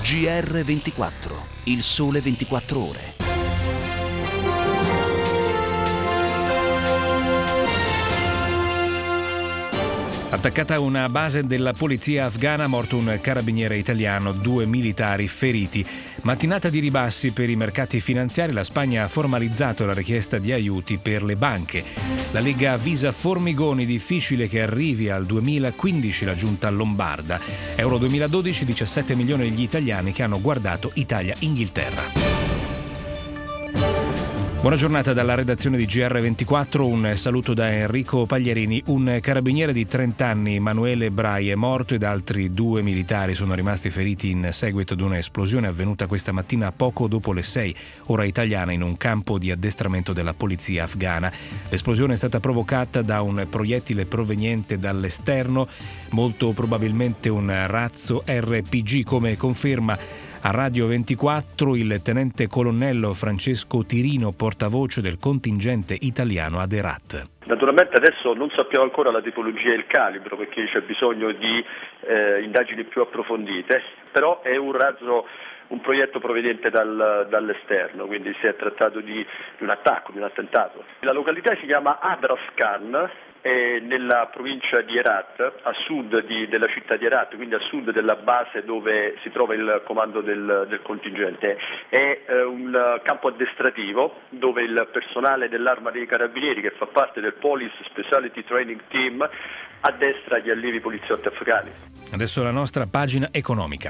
GR24, il sole 24 ore. Attaccata a una base della polizia afghana, morto un carabiniere italiano, 2 militari feriti. Mattinata di ribassi per i mercati finanziari, la Spagna ha formalizzato la richiesta di aiuti per le banche. La Lega avvisa Formigoni, difficile che arrivi al 2015 la giunta lombarda. Euro 2012, 17 milioni gli italiani che hanno guardato Italia-Inghilterra. Buona giornata dalla redazione di GR24, un saluto da Enrico Paglierini. Un carabiniere di 30 anni, Emanuele Brai, è morto ed altri 2 militari sono rimasti feriti in seguito ad un'esplosione avvenuta questa mattina poco dopo le 6, ora italiana, in un campo di addestramento della polizia afghana. L'esplosione è stata provocata da un proiettile proveniente dall'esterno, molto probabilmente un razzo RPG, come conferma a Radio 24 il tenente colonnello Francesco Tirino, portavoce del contingente italiano ad Herat. Naturalmente adesso non sappiamo ancora la tipologia e il calibro, perché c'è bisogno di indagini più approfondite, però è un proietto proveniente dall'esterno, quindi si è trattato di un attacco, di un attentato. La località si chiama Adraskan, è nella provincia di Herat, a sud della città di Herat, quindi a sud della base dove si trova il comando del contingente. È un campo addestrativo dove il personale dell'Arma dei Carabinieri, che fa parte del Police Specialty Training Team, addestra gli allievi poliziotti afghani. Adesso la nostra pagina economica.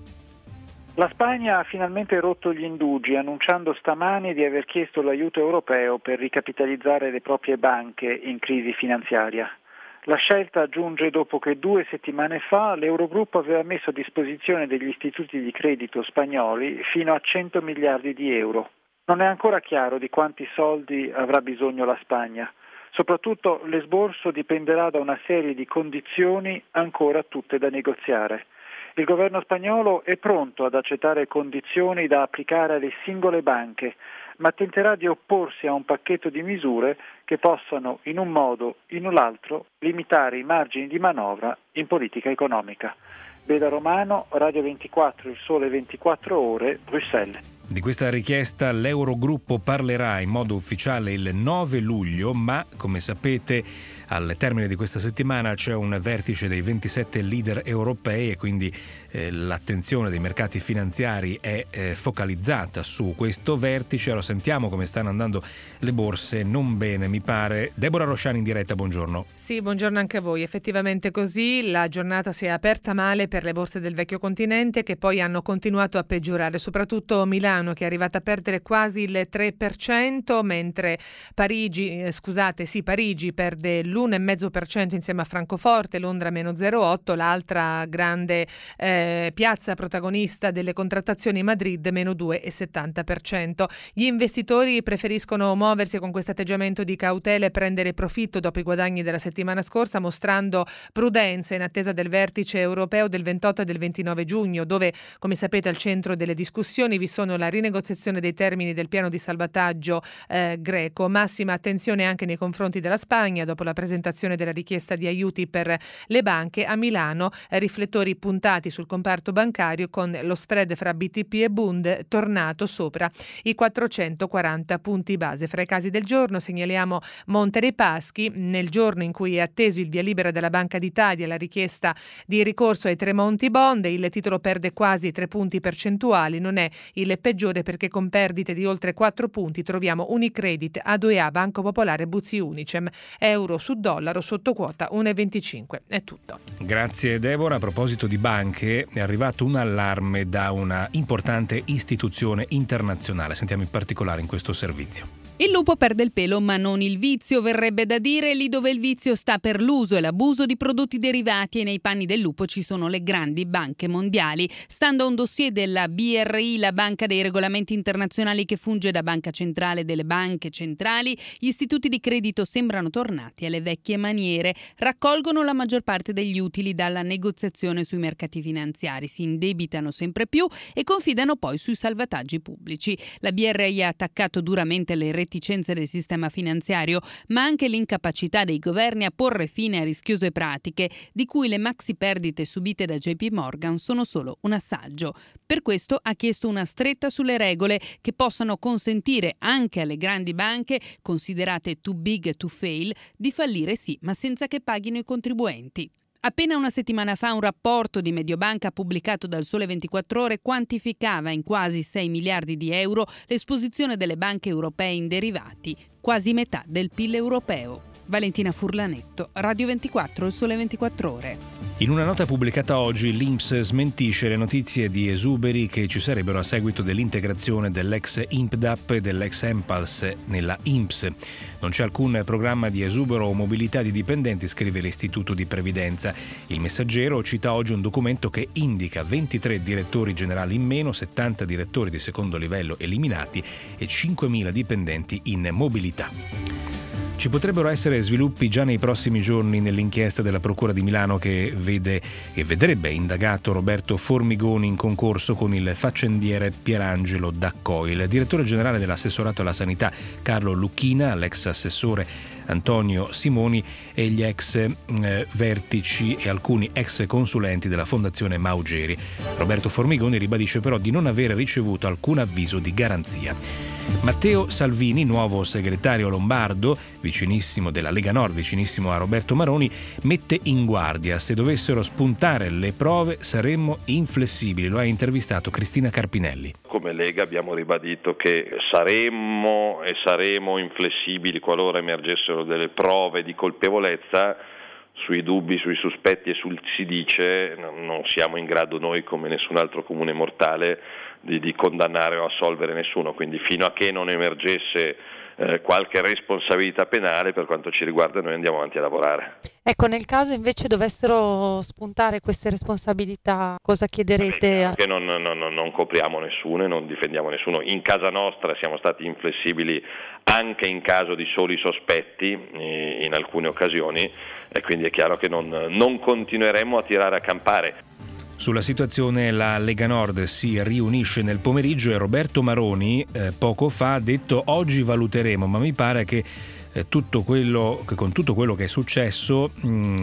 La Spagna ha finalmente rotto gli indugi, annunciando stamani di aver chiesto l'aiuto europeo per ricapitalizzare le proprie banche in crisi finanziaria. La scelta giunge dopo che 2 settimane fa l'Eurogruppo aveva messo a disposizione degli istituti di credito spagnoli fino a 100 miliardi di euro. Non è ancora chiaro di quanti soldi avrà bisogno la Spagna. Soprattutto l'esborso dipenderà da una serie di condizioni ancora tutte da negoziare. Il governo spagnolo è pronto ad accettare condizioni da applicare alle singole banche, ma tenterà di opporsi a un pacchetto di misure che possano, in un modo o in l'altro, limitare i margini di manovra in politica economica. Beda Romano, Radio 24, il sole 24 ore, Bruxelles. Di questa richiesta l'Eurogruppo parlerà in modo ufficiale il 9 luglio, ma come sapete al termine di questa settimana c'è un vertice dei 27 leader europei e quindi l'attenzione dei mercati finanziari è focalizzata su questo vertice. Allora sentiamo come stanno andando le borse. Non bene, mi pare. Deborah Rosciani in diretta, buongiorno. Sì, buongiorno anche a voi. Effettivamente così, la giornata si è aperta male per le borse del vecchio continente, che poi hanno continuato a peggiorare, soprattutto Milano, che è arrivata a perdere quasi il 3%, mentre Parigi perde l'1,5% insieme a Francoforte, Londra meno 0,8%, l'altra grande piazza protagonista delle contrattazioni, Madrid meno 2,70%. Gli investitori preferiscono muoversi con questo atteggiamento di cautela e prendere profitto dopo i guadagni della settimana scorsa, mostrando prudenza in attesa del vertice europeo del 28 e del 29 giugno, dove, come sapete, al centro delle discussioni vi sono la rinegoziazione dei termini del piano di salvataggio greco. Massima attenzione anche nei confronti della Spagna dopo la presentazione della richiesta di aiuti per le banche. A Milano riflettori puntati sul comparto bancario, con lo spread fra BTP e Bund tornato sopra i 440 punti base. Fra i casi del giorno segnaliamo Monte dei Paschi, nel giorno in cui è atteso il via libera della Banca d'Italia alla richiesta di ricorso ai Tremonti Bond. Il titolo perde quasi 3 punti percentuali, non è il peggiore perché con perdite di oltre 4 punti troviamo Unicredit, A2A, Banco Popolare, Buzzi Unicem. Euro su dollaro sotto quota 1,25. È tutto. Grazie Deborah. A proposito di banche, è arrivato un allarme da una importante istituzione internazionale. Sentiamo in particolare in questo servizio. Il lupo perde il pelo ma non il vizio, verrebbe da dire. Lì dove il vizio sta per l'uso e l'abuso di prodotti derivati, e nei panni del lupo ci sono le grandi banche mondiali. Stando a un dossier della BRI, la Banca dei dai regolamenti internazionali che funge da banca centrale delle banche centrali, gli istituti di credito sembrano tornati alle vecchie maniere, raccolgono la maggior parte degli utili dalla negoziazione sui mercati finanziari, si indebitano sempre più e confidano poi sui salvataggi pubblici. La BRI ha attaccato duramente le reticenze del sistema finanziario, ma anche l'incapacità dei governi a porre fine a rischiose pratiche, di cui le maxi perdite subite da JP Morgan sono solo un assaggio. Per questo ha chiesto una stretta sulle regole che possano consentire anche alle grandi banche, considerate too big to fail, di fallire sì, ma senza che paghino i contribuenti. Appena una settimana fa un rapporto di Mediobanca pubblicato dal Sole 24 Ore quantificava in quasi 6 miliardi di euro l'esposizione delle banche europee in derivati, quasi metà del PIL europeo. Valentina Furlanetto, Radio 24, Il Sole 24 Ore. In una nota pubblicata oggi, l'INPS smentisce le notizie di esuberi che ci sarebbero a seguito dell'integrazione dell'ex INPDAP e dell'ex ENPALS nella INPS. Non c'è alcun programma di esubero o mobilità di dipendenti, scrive l'Istituto di Previdenza. Il Messaggero cita oggi un documento che indica 23 direttori generali in meno, 70 direttori di secondo livello eliminati e 5.000 dipendenti in mobilità. Ci potrebbero essere sviluppi già nei prossimi giorni nell'inchiesta della Procura di Milano che vedrebbe indagato Roberto Formigoni in concorso con il faccendiere Pierangelo Daccoi. Il direttore generale dell'assessorato alla sanità Carlo Lucchina, l'ex assessore Antonio Simoni e gli ex vertici e alcuni ex consulenti della Fondazione Maugeri. Roberto Formigoni ribadisce però di non avere ricevuto alcun avviso di garanzia. Matteo Salvini, nuovo segretario lombardo, vicinissimo della Lega Nord, vicinissimo a Roberto Maroni, mette in guardia: se dovessero spuntare le prove saremmo inflessibili. Lo ha intervistato Cristina Carpinelli. Come Lega abbiamo ribadito che saremmo inflessibili qualora emergessero delle prove di colpevolezza. Sui dubbi, sui sospetti e sul si dice non siamo in grado noi, come nessun altro comune mortale, di condannare o assolvere nessuno, quindi fino a che non emergesse qualche responsabilità penale, per quanto ci riguarda noi andiamo avanti a lavorare. Ecco, nel caso invece dovessero spuntare queste responsabilità, cosa chiederete? Che non copriamo nessuno e non difendiamo nessuno. In casa nostra siamo stati inflessibili anche in caso di soli sospetti in alcune occasioni, e quindi è chiaro che non continueremo a tirare a campare. Sulla situazione la Lega Nord si riunisce nel pomeriggio e Roberto Maroni poco fa ha detto: oggi valuteremo, ma mi pare che con tutto quello che è successo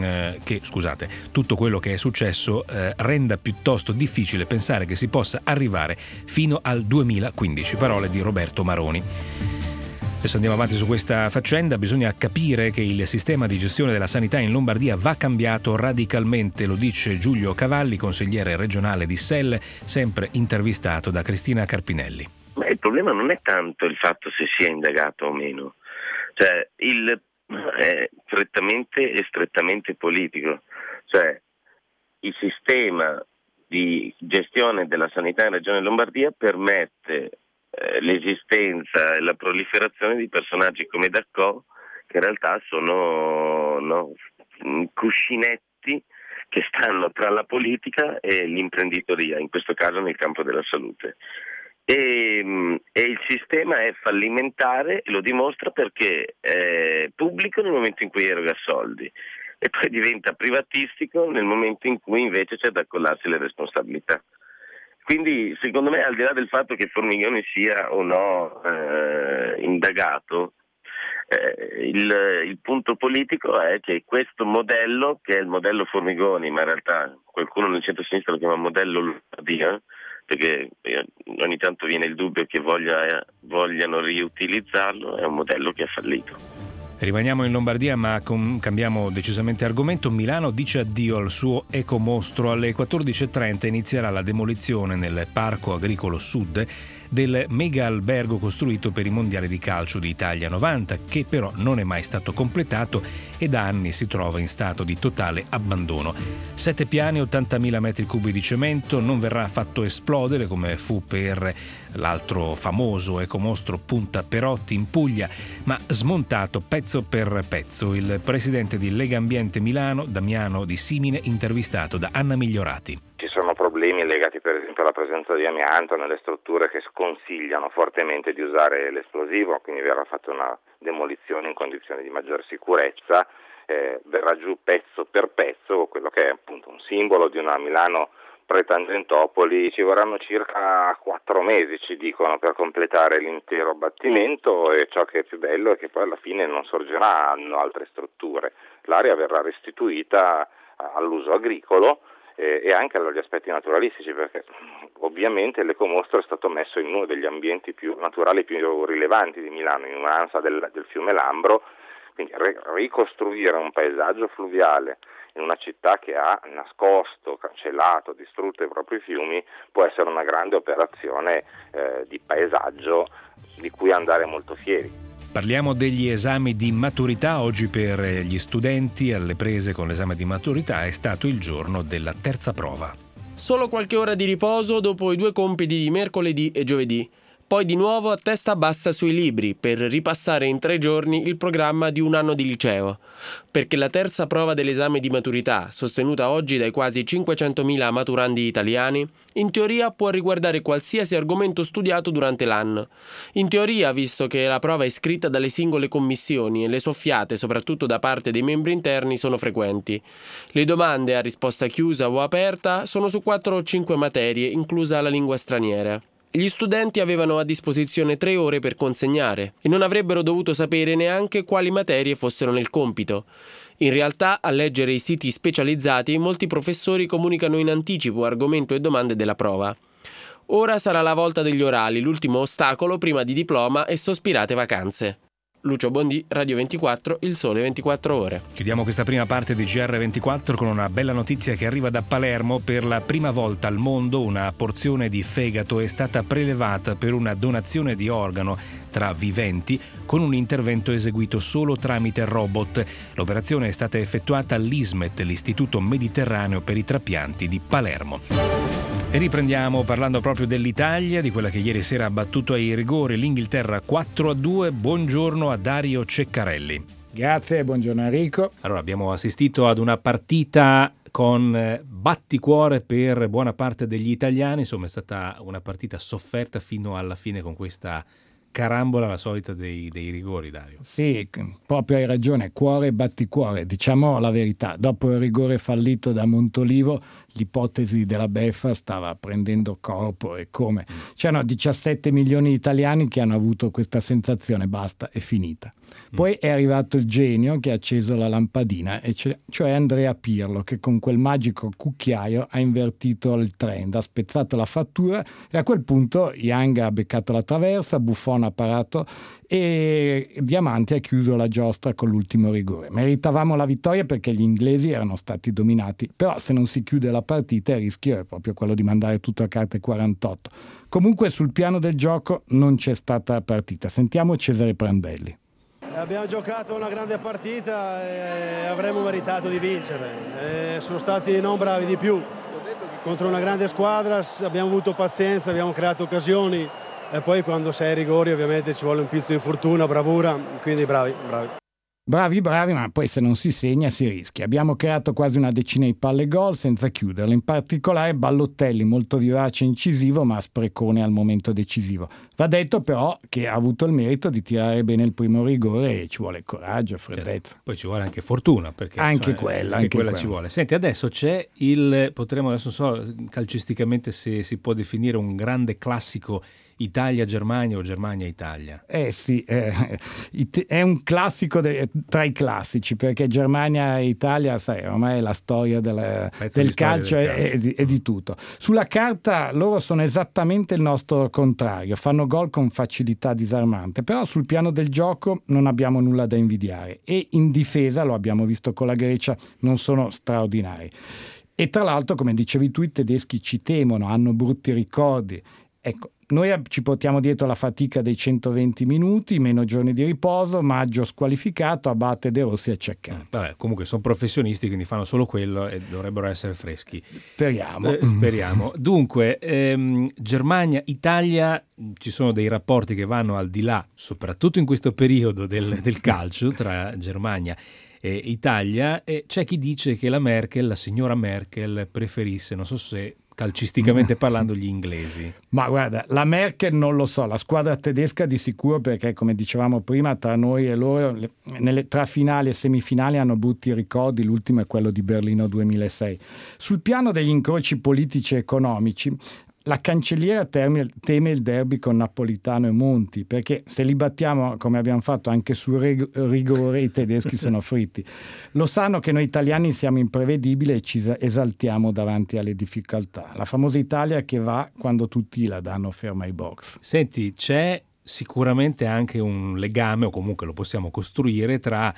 renda piuttosto difficile pensare che si possa arrivare fino al 2015. Parole di Roberto Maroni. Adesso andiamo avanti su questa faccenda. Bisogna capire che il sistema di gestione della sanità in Lombardia va cambiato radicalmente, lo dice Giulio Cavalli, consigliere regionale di SEL, sempre intervistato da Cristina Carpinelli. Ma il problema non è tanto il fatto se sia indagato o meno, cioè è strettamente politico, cioè il sistema di gestione della sanità in Regione Lombardia permette l'esistenza e la proliferazione di personaggi come Daccò, che in realtà sono cuscinetti che stanno tra la politica e l'imprenditoria, in questo caso nel campo della salute. E il sistema è fallimentare, lo dimostra perché è pubblico nel momento in cui eroga soldi e poi diventa privatistico nel momento in cui invece c'è da accollarsi le responsabilità. Quindi secondo me, al di là del fatto che Formigoni sia o no indagato, il punto politico è che questo modello, che è il modello Formigoni, ma in realtà qualcuno nel centro-sinistra lo chiama modello Lombardia, perché ogni tanto viene il dubbio che vogliano riutilizzarlo, è un modello che ha fallito. Rimaniamo in Lombardia, ma cambiamo decisamente argomento. Milano dice addio al suo ecomostro. Alle 14.30 inizierà la demolizione nel Parco Agricolo Sud del mega albergo costruito per i mondiali di calcio di Italia 90, che però non è mai stato completato e da anni si trova in stato di totale abbandono. 7 piani, 80.000 metri cubi di cemento, non verrà fatto esplodere come fu per l'altro famoso ecomostro Punta Perotti in Puglia, ma smontato pezzo per pezzo. Il presidente di Lega Ambiente Milano, Damiano Di Simine, intervistato da Anna Migliorati. Ci sono problemi legati per esempio la presenza di amianto nelle strutture che sconsigliano fortemente di usare l'esplosivo, quindi verrà fatta una demolizione in condizioni di maggior sicurezza, verrà giù pezzo per pezzo quello che è appunto un simbolo di una Milano pre-Tangentopoli. Ci vorranno circa 4 mesi, ci dicono, per completare l'intero abbattimento, e ciò che è più bello è che poi alla fine non sorgeranno altre strutture. L'area verrà restituita all'uso agricolo e anche agli aspetti naturalistici, perché ovviamente l'ecomostro è stato messo in uno degli ambienti più naturali, più rilevanti di Milano, in un'ansa del fiume Lambro. Quindi ricostruire un paesaggio fluviale in una città che ha nascosto, cancellato, distrutto i propri fiumi può essere una grande operazione di paesaggio di cui andare molto fieri. Parliamo degli esami di maturità. Oggi per gli studenti alle prese con l'esame di maturità è stato il giorno della terza prova. Solo qualche ora di riposo dopo i 2 compiti di mercoledì e giovedì. Poi di nuovo a testa bassa sui libri per ripassare in 3 giorni il programma di un anno di liceo. Perché la terza prova dell'esame di maturità, sostenuta oggi dai quasi 500.000 maturandi italiani, in teoria può riguardare qualsiasi argomento studiato durante l'anno. In teoria, visto che la prova è scritta dalle singole commissioni e le soffiate, soprattutto da parte dei membri interni, sono frequenti. Le domande a risposta chiusa o aperta sono su 4 o 5 materie, inclusa la lingua straniera. Gli studenti avevano a disposizione 3 ore per consegnare e non avrebbero dovuto sapere neanche quali materie fossero nel compito. In realtà, a leggere i siti specializzati, molti professori comunicano in anticipo argomento e domande della prova. Ora sarà la volta degli orali, l'ultimo ostacolo prima di diploma e sospirate vacanze. Lucio Bondi, Radio 24, Il Sole 24 Ore. Chiudiamo questa prima parte di GR24 con una bella notizia che arriva da Palermo. Per la prima volta al mondo una porzione di fegato è stata prelevata per una donazione di organo tra viventi con un intervento eseguito solo tramite robot. L'operazione è stata effettuata all'ISMET, l'Istituto Mediterraneo per i Trapianti di Palermo. E riprendiamo parlando proprio dell'Italia, di quella che ieri sera ha battuto ai rigori l'Inghilterra 4-2. Buongiorno a Dario Ceccarelli. Grazie, buongiorno Enrico. Allora, abbiamo assistito ad una partita con batticuore per buona parte degli italiani. Insomma, è stata una partita sofferta fino alla fine con questa carambola, la solita dei rigori, Dario. Sì, proprio hai ragione, cuore e batticuore. Diciamo la verità, dopo il rigore fallito da Montolivo l'ipotesi della beffa stava prendendo corpo, e come. C'erano 17 milioni di italiani che hanno avuto questa sensazione, basta, è finita. Poi è arrivato il genio che ha acceso la lampadina, cioè Andrea Pirlo, che con quel magico cucchiaio ha invertito il trend, ha spezzato la fattura, e a quel punto Young ha beccato la traversa, Buffon ha parato e Diamanti ha chiuso la giostra con l'ultimo rigore. Meritavamo la vittoria perché gli inglesi erano stati dominati, però se non si chiude la partita il rischio è proprio quello di mandare tutto a carte 48. Comunque sul piano del gioco non c'è stata partita. Sentiamo Cesare Prandelli. Abbiamo giocato una grande partita e avremmo meritato di vincere. Sono stati non bravi di più contro una grande squadra, abbiamo avuto pazienza, abbiamo creato occasioni e poi quando sei ai rigori ovviamente ci vuole un pizzo di fortuna, bravura, quindi bravi. Bravi, ma poi se non si segna si rischia. Abbiamo creato quasi una decina di palle gol senza chiuderle, in particolare Balotelli molto vivace e incisivo ma sprecone al momento decisivo. Va detto però che ha avuto il merito di tirare bene il primo rigore e ci vuole coraggio, freddezza. Certo. Poi ci vuole anche fortuna, perché anche quella ci vuole. Senti, adesso c'è potremmo, adesso non so calcisticamente se si può definire un grande classico Italia-Germania o Germania-Italia. Sì, è un classico tra i classici, perché Germania e Italia, sai, ormai è la storia del calcio e di tutto. Sulla carta loro sono esattamente il nostro contrario, fanno gol con facilità disarmante, però sul piano del gioco non abbiamo nulla da invidiare e in difesa, lo abbiamo visto con la Grecia, non sono straordinari. E tra l'altro, come dicevi tu, i tedeschi ci temono, hanno brutti ricordi. Ecco, noi ci portiamo dietro la fatica dei 120 minuti, meno giorni di riposo, Maggio squalificato, Abate, De Rossi acceccati. Vabbè, comunque sono professionisti, quindi fanno solo quello e dovrebbero essere freschi. Speriamo. Dunque, Germania, Italia, ci sono dei rapporti che vanno al di là, soprattutto in questo periodo del calcio, tra Germania e Italia, e c'è chi dice che la signora Merkel preferisse, non so se calcisticamente parlando, gli inglesi? Ma guarda, la Merkel non lo so, la squadra tedesca di sicuro, perché come dicevamo prima, tra noi e loro, tra finali e semifinali hanno brutti ricordi, l'ultimo è quello di Berlino 2006. Sul piano degli incroci politici e economici, la cancelliera teme il derby con Napolitano e Monti, perché se li battiamo come abbiamo fatto anche sul rigore, i tedeschi sono fritti. Lo sanno che noi italiani siamo imprevedibili e ci esaltiamo davanti alle difficoltà. La famosa Italia che va quando tutti la danno ferma ai box. Senti, c'è sicuramente anche un legame, o comunque lo possiamo costruire, tra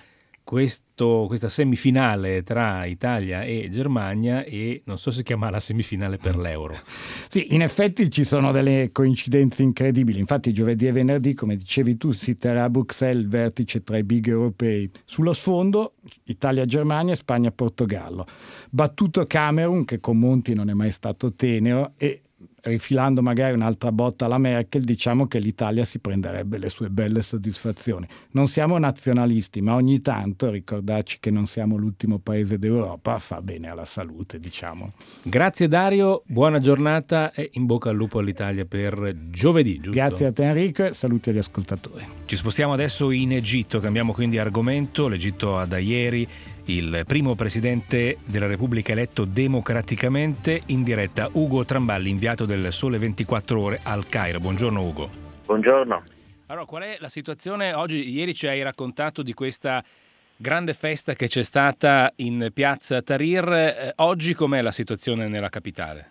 questa semifinale tra Italia e Germania e non so se chiama la semifinale per l'Euro. Sì, in effetti ci sono delle coincidenze incredibili. Infatti giovedì e venerdì, come dicevi tu, si terrà a Bruxelles il vertice tra i big europei. Sullo sfondo Italia-Germania e Spagna-Portogallo. Battuto Camerun, che con Monti non è mai stato tenero, e rifilando magari un'altra botta alla Merkel, diciamo che l'Italia si prenderebbe le sue belle soddisfazioni. Non siamo nazionalisti, ma ogni tanto ricordarci che non siamo l'ultimo paese d'Europa fa bene alla salute, diciamo. Grazie Dario, buona giornata e in bocca al lupo all'Italia per giovedì, giusto? Grazie a te Enrico e saluti agli ascoltatori. Ci spostiamo adesso in Egitto, cambiamo quindi argomento. L'Egitto ha da ieri il primo presidente della Repubblica eletto democraticamente. In diretta Ugo Tramballi, inviato del Sole 24 Ore al Cairo. Buongiorno Ugo. Buongiorno. Allora, qual è la situazione oggi? Ieri ci hai raccontato di questa grande festa che c'è stata in piazza Tahrir. Oggi com'è la situazione nella capitale?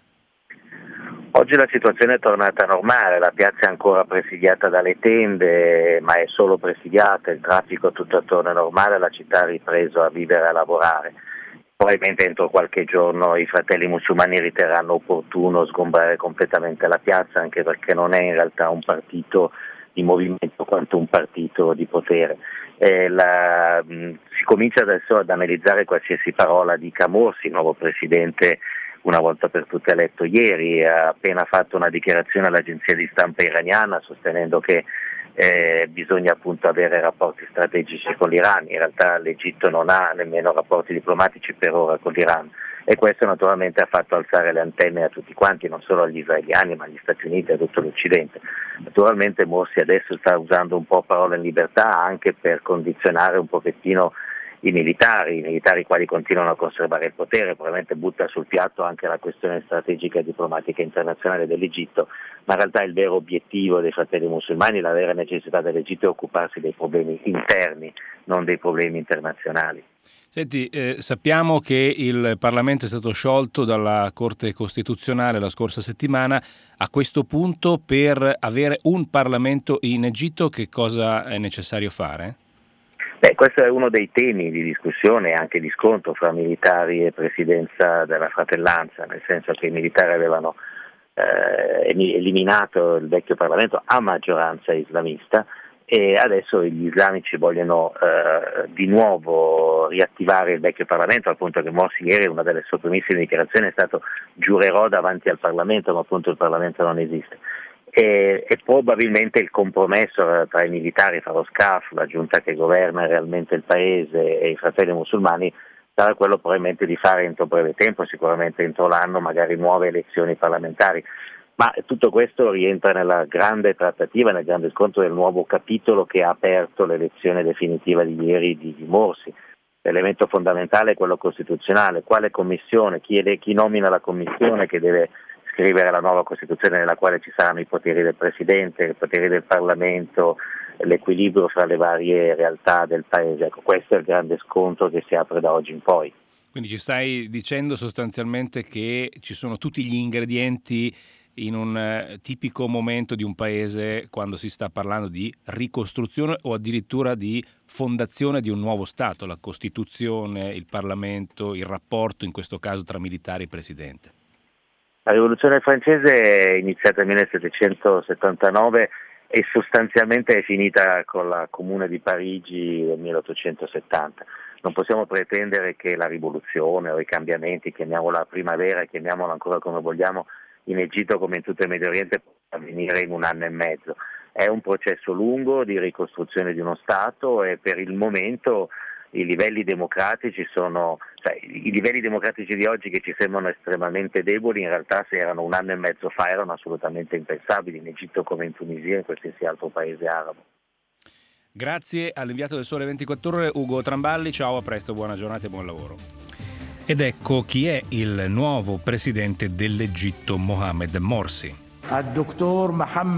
Oggi la situazione è tornata normale, la piazza è ancora presidiata dalle tende, ma è solo presidiata, il traffico tutto attorno è normale, la città ha ripreso a vivere e a lavorare. Probabilmente entro qualche giorno i fratelli musulmani riterranno opportuno sgombrare completamente la piazza, anche perché non è in realtà un partito di movimento quanto un partito di potere. Si comincia adesso ad analizzare qualsiasi parola dica Morsi, il nuovo presidente una volta per tutte eletto ieri, ha appena fatto una dichiarazione all'agenzia di stampa iraniana sostenendo che bisogna appunto avere rapporti strategici con l'Iran. In realtà l'Egitto non ha nemmeno rapporti diplomatici per ora con l'Iran e questo naturalmente ha fatto alzare le antenne a tutti quanti, non solo agli israeliani ma agli Stati Uniti e a tutto l'Occidente. Naturalmente Morsi adesso sta usando un po' parole in libertà anche per condizionare un pochettino i militari quali continuano a conservare il potere, probabilmente butta sul piatto anche la questione strategica e diplomatica internazionale dell'Egitto, ma in realtà il vero obiettivo dei fratelli musulmani, la vera necessità dell'Egitto è occuparsi dei problemi interni, non dei problemi internazionali. Senti, sappiamo che il Parlamento è stato sciolto dalla Corte Costituzionale la scorsa settimana. A questo punto, per avere un Parlamento in Egitto, che cosa è necessario fare? Questo è uno dei temi di discussione e anche di scontro fra militari e presidenza della fratellanza, nel senso che i militari avevano eliminato il vecchio Parlamento a maggioranza islamista e adesso gli islamici vogliono di nuovo riattivare il vecchio Parlamento, al punto che Morsi ieri una delle sue primissime dichiarazioni è stato giurerò davanti al Parlamento, ma appunto il Parlamento non esiste. E probabilmente il compromesso tra i militari, fra lo SCAF, la giunta che governa realmente il paese e i fratelli musulmani sarà quello probabilmente di fare entro breve tempo, sicuramente entro l'anno, magari nuove elezioni parlamentari. Ma tutto questo rientra nella grande trattativa, nel grande scontro del nuovo capitolo che ha aperto l'elezione definitiva di ieri di Morsi. L'elemento fondamentale è quello costituzionale, quale commissione, chi nomina la commissione che deve scrivere la nuova Costituzione nella quale ci saranno i poteri del Presidente, i poteri del Parlamento, l'equilibrio fra le varie realtà del Paese. Ecco, questo è il grande scontro che si apre da oggi in poi. Quindi ci stai dicendo sostanzialmente che ci sono tutti gli ingredienti in un tipico momento di un paese quando si sta parlando di ricostruzione o addirittura di fondazione di un nuovo Stato, la Costituzione, il Parlamento, il rapporto in questo caso tra militari e Presidente. La rivoluzione francese è iniziata nel 1779 e sostanzialmente è finita con la Comune di Parigi nel 1870. Non possiamo pretendere che la rivoluzione o i cambiamenti, chiamiamola primavera, chiamiamola ancora come vogliamo, in Egitto come in tutto il Medio Oriente, possa avvenire in un anno e mezzo. È un processo lungo di ricostruzione di uno Stato e per il momento i livelli democratici di oggi che ci sembrano estremamente deboli, in realtà se erano un anno e mezzo fa erano assolutamente impensabili in Egitto come in Tunisia e in qualsiasi altro paese arabo. Grazie all'inviato del Sole 24 Ore Ugo Tramballi, ciao, a presto, buona giornata e buon lavoro. Ed ecco chi è il nuovo presidente dell'Egitto, Mohamed Morsi. الدكتور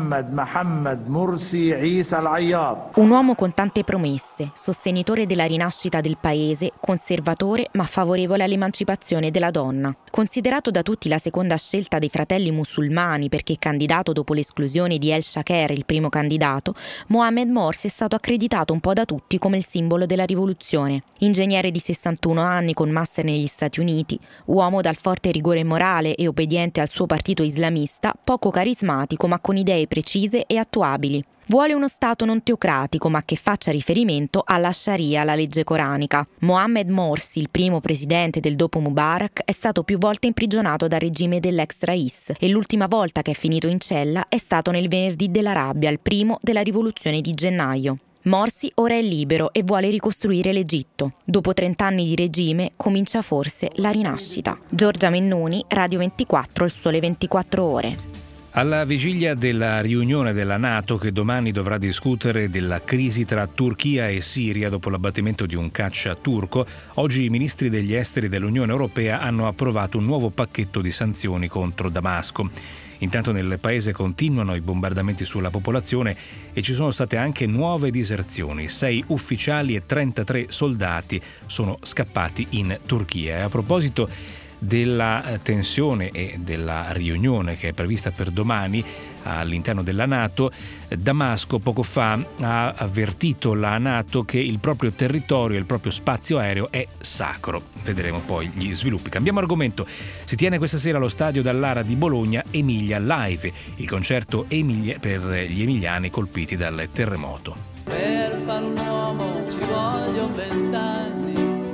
محمد مرسي عيسى العياط. Un uomo con tante promesse, sostenitore della rinascita del paese, conservatore ma favorevole all'emancipazione della donna. Considerato da tutti la seconda scelta dei fratelli musulmani perché candidato dopo l'esclusione di El Shaker, il primo candidato, Mohamed Morsi è stato accreditato un po' da tutti come il simbolo della rivoluzione. Ingegnere di 61 anni con master negli Stati Uniti, uomo dal forte rigore morale e obbediente al suo partito islamista, poco carismatico ma con idee precise e attuabili. Vuole uno Stato non teocratico ma che faccia riferimento alla Sharia, la legge coranica. Mohamed Morsi, il primo presidente del dopo Mubarak, è stato più volte imprigionato dal regime dell'ex Rais e l'ultima volta che è finito in cella è stato nel venerdì della rabbia, il primo della rivoluzione di gennaio. Morsi ora è libero e vuole ricostruire l'Egitto. Dopo 30 anni di regime comincia forse la rinascita. Giorgia Mennuni, Radio 24, Il Sole 24 Ore. Alla vigilia della riunione della NATO che domani dovrà discutere della crisi tra Turchia e Siria dopo l'abbattimento di un caccia turco, oggi i ministri degli esteri dell'Unione Europea hanno approvato un nuovo pacchetto di sanzioni contro Damasco. Intanto nel paese continuano i bombardamenti sulla popolazione e ci sono state anche nuove diserzioni. 6 ufficiali e 33 soldati sono scappati in Turchia. E a proposito della tensione e della riunione che è prevista per domani all'interno della NATO, Damasco poco fa ha avvertito la NATO che il proprio territorio, il proprio spazio aereo è sacro. Vedremo poi gli sviluppi. Cambiamo argomento. Si tiene questa sera allo stadio Dallara di Bologna Emilia Live, il concerto per gli emiliani colpiti dal terremoto. Per fare un uomo ci vogliono 20 anni.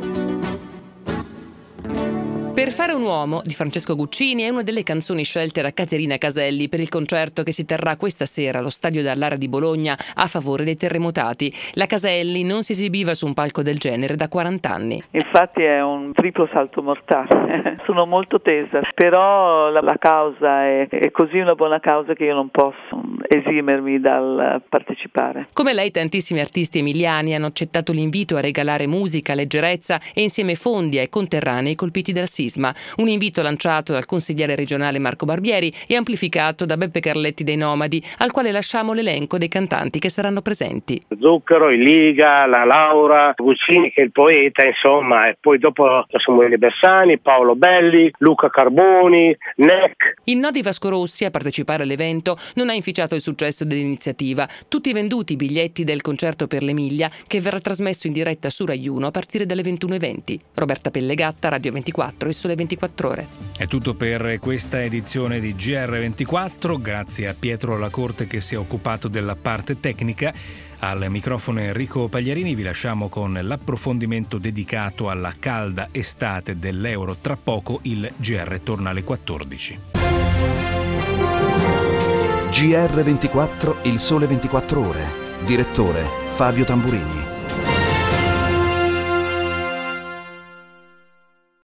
Per fare un uomo di Francesco Guccini è una delle canzoni scelte da Caterina Caselli per il concerto che si terrà questa sera allo stadio Dallara di Bologna a favore dei terremotati. La Caselli non si esibiva su un palco del genere da 40 anni. Infatti è un triplo salto mortale. Sono molto tesa, però la causa è così una buona causa che io non posso esimermi dal partecipare. Come lei, tantissimi artisti emiliani hanno accettato l'invito a regalare musica, leggerezza e insieme fondi ai conterranei colpiti dal sisma. Un invito lanciato dal consigliere regionale Marco Barbieri e amplificato da Beppe Carletti dei Nomadi, al quale lasciamo l'elenco dei cantanti che saranno presenti. Zucchero, il Liga, la Laura, Guccini che è il poeta, insomma, e poi dopo Samuele Bersani, Paolo Belli, Luca Carboni, Neck. Il no di Vasco Rossi a partecipare all'evento non ha inficiato il successo dell'iniziativa. Tutti venduti i biglietti del concerto per l'Emilia, che verrà trasmesso in diretta su Rai 1 a partire dalle 21:20. Roberta Pellegatta, Radio 24 e Sole 24 Ore. È tutto per questa edizione di GR24. Grazie a Pietro Lacorte che si è occupato della parte tecnica. Al microfono Enrico Pagliarini. Vi lasciamo con l'approfondimento dedicato alla calda estate dell'euro. Tra poco il GR torna alle 14. GR24, Il Sole 24 Ore. Direttore Fabio Tamburini.